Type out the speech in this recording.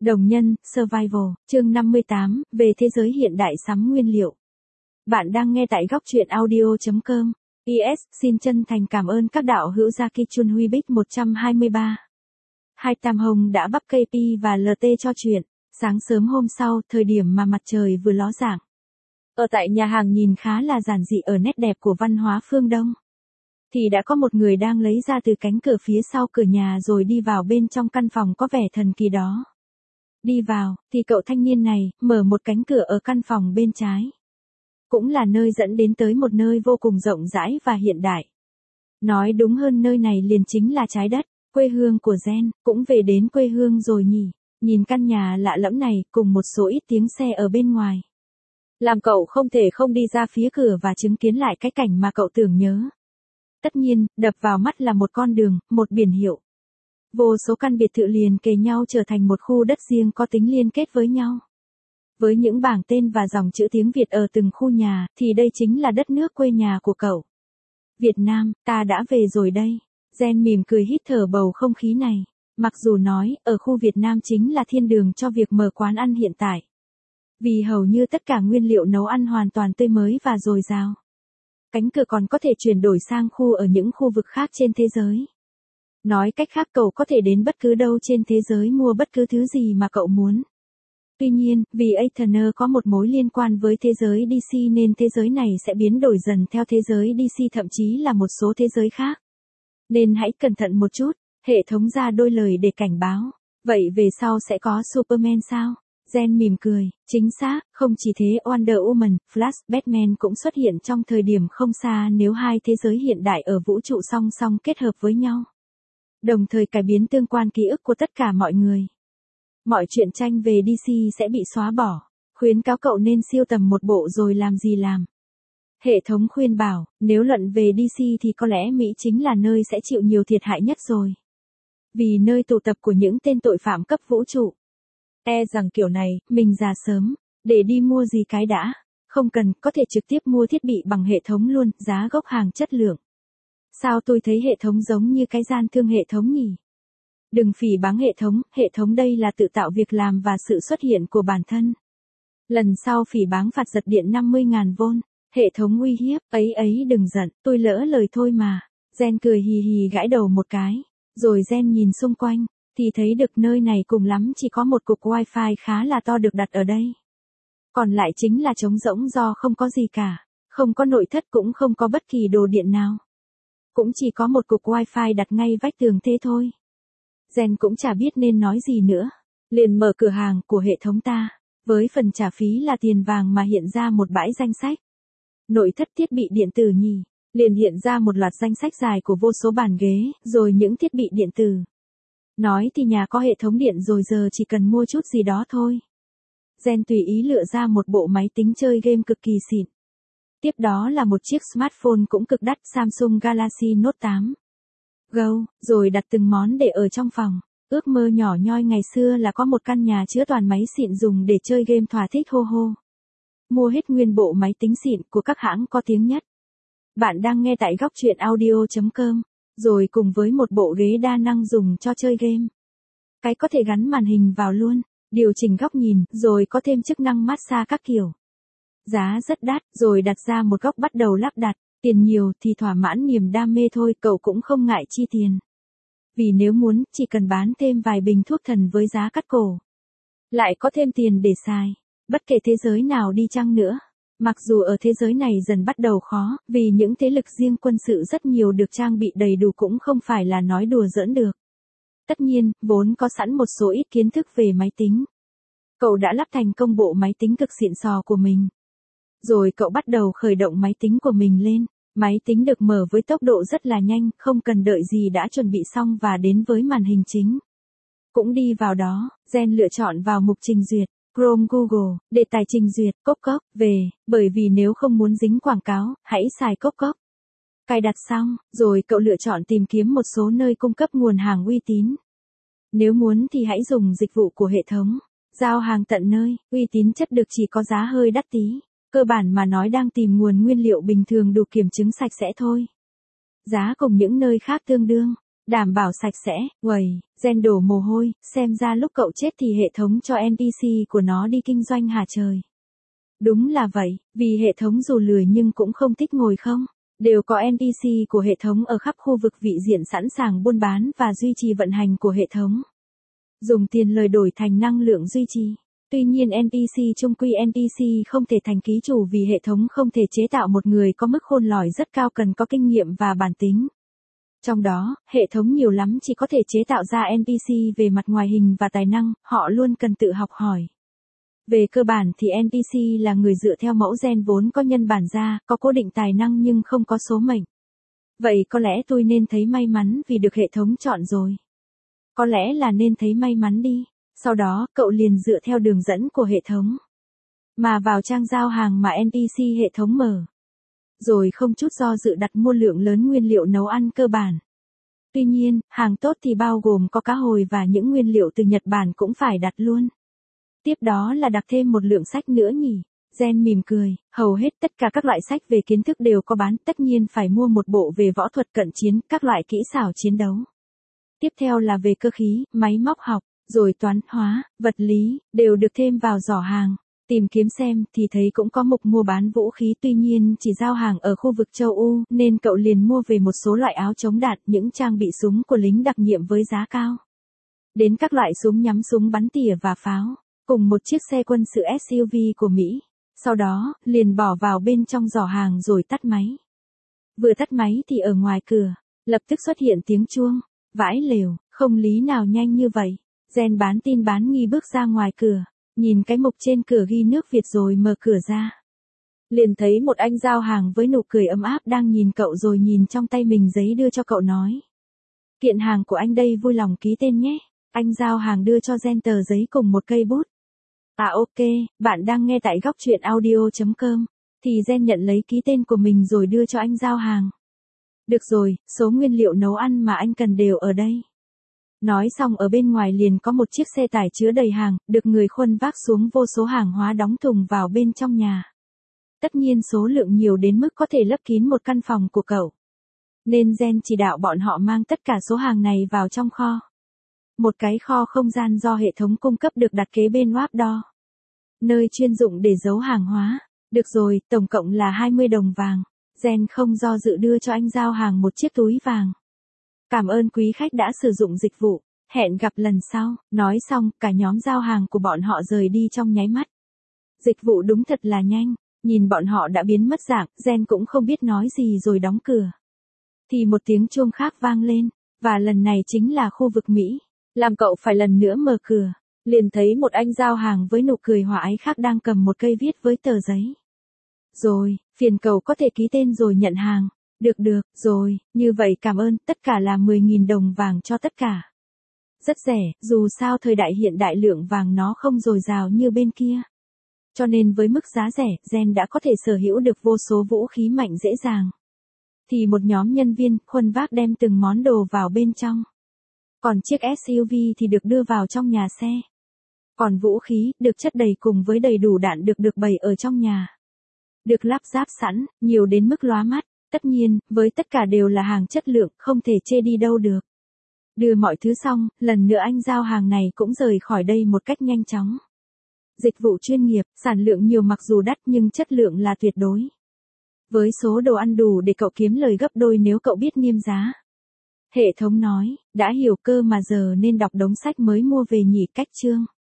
Đồng nhân, Survival, chương 58, về thế giới hiện đại sắm nguyên liệu. Bạn đang nghe tại góc truyện audio.com. PS, xin chân thành cảm ơn các đạo hữu Jackie Chun Huy Bích 123. Hai Tam Hồng đã bắp KP và LT cho chuyện. Sáng sớm hôm sau, thời điểm mà mặt trời vừa ló dạng. Ở tại nhà hàng nhìn khá là giản dị ở nét đẹp của văn hóa phương Đông. Thì đã có một người đang lấy ra từ cánh cửa phía sau cửa nhà rồi đi vào bên trong căn phòng có vẻ thần kỳ đó. Đi vào, thì cậu thanh niên này, mở một cánh cửa ở căn phòng bên trái. Cũng là nơi dẫn đến tới một nơi vô cùng rộng rãi và hiện đại. Nói đúng hơn nơi này liền chính là trái đất, quê hương của Gen, cũng về đến quê hương rồi nhỉ. Nhìn căn nhà lạ lẫm này, cùng một số ít tiếng xe ở bên ngoài. Làm cậu không thể không đi ra phía cửa và chứng kiến lại cái cảnh mà cậu tưởng nhớ. Tất nhiên, đập vào mắt là một con đường, một biển hiệu. Vô số căn biệt thự liền kề nhau trở thành một khu đất riêng có tính liên kết với nhau. Với những bảng tên và dòng chữ tiếng Việt ở từng khu nhà, thì đây chính là đất nước quê nhà của cậu. Việt Nam, ta đã về rồi đây. Gen mỉm cười hít thở bầu không khí này. Mặc dù nói, ở khu Việt Nam chính là thiên đường cho việc mở quán ăn hiện tại. Vì hầu như tất cả nguyên liệu nấu ăn hoàn toàn tươi mới và dồi dào. Cánh cửa còn có thể chuyển đổi sang khu ở những khu vực khác trên thế giới. Nói cách khác cậu có thể đến bất cứ đâu trên thế giới mua bất cứ thứ gì mà cậu muốn. Tuy nhiên, vì Aetherner có một mối liên quan với thế giới DC nên thế giới này sẽ biến đổi dần theo thế giới DC thậm chí là một số thế giới khác. Nên hãy cẩn thận một chút, hệ thống ra đôi lời để cảnh báo. Vậy về sau sẽ có Superman sao? Gen mỉm cười, chính xác, không chỉ thế Wonder Woman, Flash, Batman cũng xuất hiện trong thời điểm không xa nếu hai thế giới hiện đại ở vũ trụ song song kết hợp với nhau. Đồng thời cải biến tương quan ký ức của tất cả mọi người. Mọi truyện tranh về DC sẽ bị xóa bỏ. Khuyến cáo cậu nên siêu tầm một bộ rồi làm gì làm. Hệ thống khuyên bảo, nếu luận về DC thì có lẽ Mỹ chính là nơi sẽ chịu nhiều thiệt hại nhất rồi. Vì nơi tụ tập của những tên tội phạm cấp vũ trụ. E rằng kiểu này, mình già sớm, để đi mua gì cái đã. Không cần, có thể trực tiếp mua thiết bị bằng hệ thống luôn, giá gốc hàng chất lượng. Sao tôi thấy hệ thống giống như cái gian thương hệ thống nhỉ? Đừng phỉ báng hệ thống đây là tự tạo việc làm và sự xuất hiện của bản thân. Lần sau phỉ báng phạt giật điện 50.000V, hệ thống uy hiếp, ấy đừng giận, tôi lỡ lời thôi mà. Gen cười hì hì gãi đầu một cái, rồi Gen nhìn xung quanh, thì thấy được nơi này cùng lắm chỉ có một cục wifi khá là to được đặt ở đây. Còn lại chính là trống rỗng do không có gì cả, không có nội thất cũng không có bất kỳ đồ điện nào. Cũng chỉ có một cục wifi đặt ngay vách tường thế thôi. Gen cũng chả biết nên nói gì nữa. Liền mở cửa hàng của hệ thống ta. Với phần trả phí là tiền vàng mà hiện ra một bãi danh sách. Nội thất thiết bị điện tử nhỉ. Liền hiện ra một loạt danh sách dài của vô số bàn ghế, rồi những thiết bị điện tử. Nói thì nhà có hệ thống điện rồi giờ chỉ cần mua chút gì đó thôi. Gen tùy ý lựa ra một bộ máy tính chơi game cực kỳ xịn. Tiếp đó là một chiếc smartphone cũng cực đắt Samsung Galaxy Note 8. Go, rồi đặt từng món để ở trong phòng. Ước mơ nhỏ nhoi ngày xưa là có một căn nhà chứa toàn máy xịn dùng để chơi game thỏa thích hô hô. Mua hết nguyên bộ máy tính xịn của các hãng có tiếng nhất. Bạn đang nghe tại góc truyện audio.com, rồi cùng với một bộ ghế đa năng dùng cho chơi game. Cái có thể gắn màn hình vào luôn, điều chỉnh góc nhìn, rồi có thêm chức năng massage các kiểu. Giá rất đắt, rồi đặt ra một góc bắt đầu lắp đặt. Tiền nhiều thì thỏa mãn niềm đam mê thôi, cậu cũng không ngại chi tiền. Vì nếu muốn, chỉ cần bán thêm vài bình thuốc thần với giá cắt cổ. Lại có thêm tiền để xài. Bất kể thế giới nào đi chăng nữa. Mặc dù ở thế giới này dần bắt đầu khó, vì những thế lực riêng quân sự rất nhiều được trang bị đầy đủ cũng không phải là nói đùa giỡn được. Tất nhiên, vốn có sẵn một số ít kiến thức về máy tính. Cậu đã lắp thành công bộ máy tính cực xịn sò của mình. Rồi cậu bắt đầu khởi động máy tính của mình lên. Máy tính được mở với tốc độ rất là nhanh, không cần đợi gì đã chuẩn bị xong và đến với màn hình chính. Cũng đi vào đó, Gen lựa chọn vào mục trình duyệt, Chrome Google, để tải trình duyệt, cốc, về, bởi vì nếu không muốn dính quảng cáo, hãy xài cốc. Cài đặt xong, rồi cậu lựa chọn tìm kiếm một số nơi cung cấp nguồn hàng uy tín. Nếu muốn thì hãy dùng dịch vụ của hệ thống, giao hàng tận nơi, uy tín chất được chỉ có giá hơi đắt tí. Cơ bản mà nói đang tìm nguồn nguyên liệu bình thường đủ kiểm chứng sạch sẽ thôi. Giá cùng những nơi khác tương đương. Đảm bảo sạch sẽ, uầy, Gen đổ mồ hôi, xem ra lúc cậu chết thì hệ thống cho NPC của nó đi kinh doanh hả trời. Đúng là vậy, vì hệ thống dù lười nhưng cũng không thích ngồi không. Đều có NPC của hệ thống ở khắp khu vực vị diện sẵn sàng buôn bán và duy trì vận hành của hệ thống. Dùng tiền lời đổi thành năng lượng duy trì. Tuy nhiên NPC chung quy NPC không thể thành ký chủ vì hệ thống không thể chế tạo một người có mức khôn lỏi rất cao cần có kinh nghiệm và bản tính. Trong đó, hệ thống nhiều lắm chỉ có thể chế tạo ra NPC về mặt ngoại hình và tài năng, họ luôn cần tự học hỏi. Về cơ bản thì NPC là người dựa theo mẫu gen vốn có nhân bản ra, có cố định tài năng nhưng không có số mệnh. Vậy có lẽ tôi nên thấy may mắn vì được hệ thống chọn rồi. Có lẽ là nên thấy may mắn đi. Sau đó, cậu liền dựa theo đường dẫn của hệ thống mà vào trang giao hàng mà NPC hệ thống mở. Rồi không chút do dự đặt mua lượng lớn nguyên liệu nấu ăn cơ bản. Tuy nhiên, hàng tốt thì bao gồm có cá hồi và những nguyên liệu từ Nhật Bản cũng phải đặt luôn. Tiếp đó là đặt thêm một lượng sách nữa nhỉ. Gen mỉm cười, hầu hết tất cả các loại sách về kiến thức đều có bán, tất nhiên phải mua một bộ về võ thuật cận chiến, các loại kỹ xảo chiến đấu. Tiếp theo là về cơ khí, máy móc học, rồi toán, hóa, vật lý, đều được thêm vào giỏ hàng. Tìm kiếm xem thì thấy cũng có mục mua bán vũ khí, tuy nhiên chỉ giao hàng ở khu vực châu Âu nên cậu liền mua về một số loại áo chống đạn, những trang bị súng của lính đặc nhiệm với giá cao. Đến các loại súng nhắm, súng bắn tỉa và pháo, cùng một chiếc xe quân sự SUV của Mỹ. Sau đó, liền bỏ vào bên trong giỏ hàng rồi tắt máy. Vừa tắt máy thì ở ngoài cửa, lập tức xuất hiện tiếng chuông. Vãi lều, không lý nào nhanh như vậy. Gen bán tin bán nghi bước ra ngoài cửa, nhìn cái mục trên cửa ghi nước Việt rồi mở cửa ra. Liền thấy một anh giao hàng với nụ cười ấm áp đang nhìn cậu rồi nhìn trong tay mình giấy đưa cho cậu nói. Kiện hàng của anh đây, vui lòng ký tên nhé. Anh giao hàng đưa cho Gen tờ giấy cùng một cây bút. À ok, bạn đang nghe tại góc truyện audio.com. Thì Gen nhận lấy ký tên của mình rồi đưa cho anh giao hàng. Được rồi, số nguyên liệu nấu ăn mà anh cần đều ở đây. Nói xong ở bên ngoài liền có một chiếc xe tải chứa đầy hàng, được người khuân vác xuống vô số hàng hóa đóng thùng vào bên trong nhà. Tất nhiên số lượng nhiều đến mức có thể lấp kín một căn phòng của cậu. Nên Gen chỉ đạo bọn họ mang tất cả số hàng này vào trong kho. Một cái kho không gian do hệ thống cung cấp được đặt kế bên wap đo. Nơi chuyên dụng để giấu hàng hóa. Được rồi, tổng cộng là 20 đồng vàng. Gen không do dự đưa cho anh giao hàng một chiếc túi vàng. Cảm ơn quý khách đã sử dụng dịch vụ. Hẹn gặp lần sau. Nói xong, cả nhóm giao hàng của bọn họ rời đi trong nháy mắt. Dịch vụ đúng thật là nhanh. Nhìn bọn họ đã biến mất dạng, Gen cũng không biết nói gì rồi đóng cửa. Thì một tiếng chuông khác vang lên. Và lần này chính là khu vực Mỹ. Làm cậu phải lần nữa mở cửa. Liền thấy một anh giao hàng với nụ cười hòa ái khác đang cầm một cây viết với tờ giấy. Rồi, phiền cậu có thể ký tên rồi nhận hàng. Được, rồi, như vậy cảm ơn, tất cả là 10.000 đồng vàng cho tất cả. Rất rẻ, dù sao thời đại hiện đại lượng vàng nó không dồi dào như bên kia. Cho nên với mức giá rẻ, Gen đã có thể sở hữu được vô số vũ khí mạnh dễ dàng. Thì một nhóm nhân viên, khuân vác đem từng món đồ vào bên trong. Còn chiếc SUV thì được đưa vào trong nhà xe. Còn vũ khí, được chất đầy cùng với đầy đủ đạn được bày ở trong nhà. Được lắp ráp sẵn, nhiều đến mức lóa mắt. Tất nhiên, với tất cả đều là hàng chất lượng, không thể chê đi đâu được. Đưa mọi thứ xong, lần nữa anh giao hàng này cũng rời khỏi đây một cách nhanh chóng. Dịch vụ chuyên nghiệp, sản lượng nhiều mặc dù đắt nhưng chất lượng là tuyệt đối. Với số đồ ăn đủ để cậu kiếm lời gấp đôi nếu cậu biết niêm giá. Hệ thống nói, đã hiểu cơ mà giờ nên đọc đống sách mới mua về nhỉ. Cách chương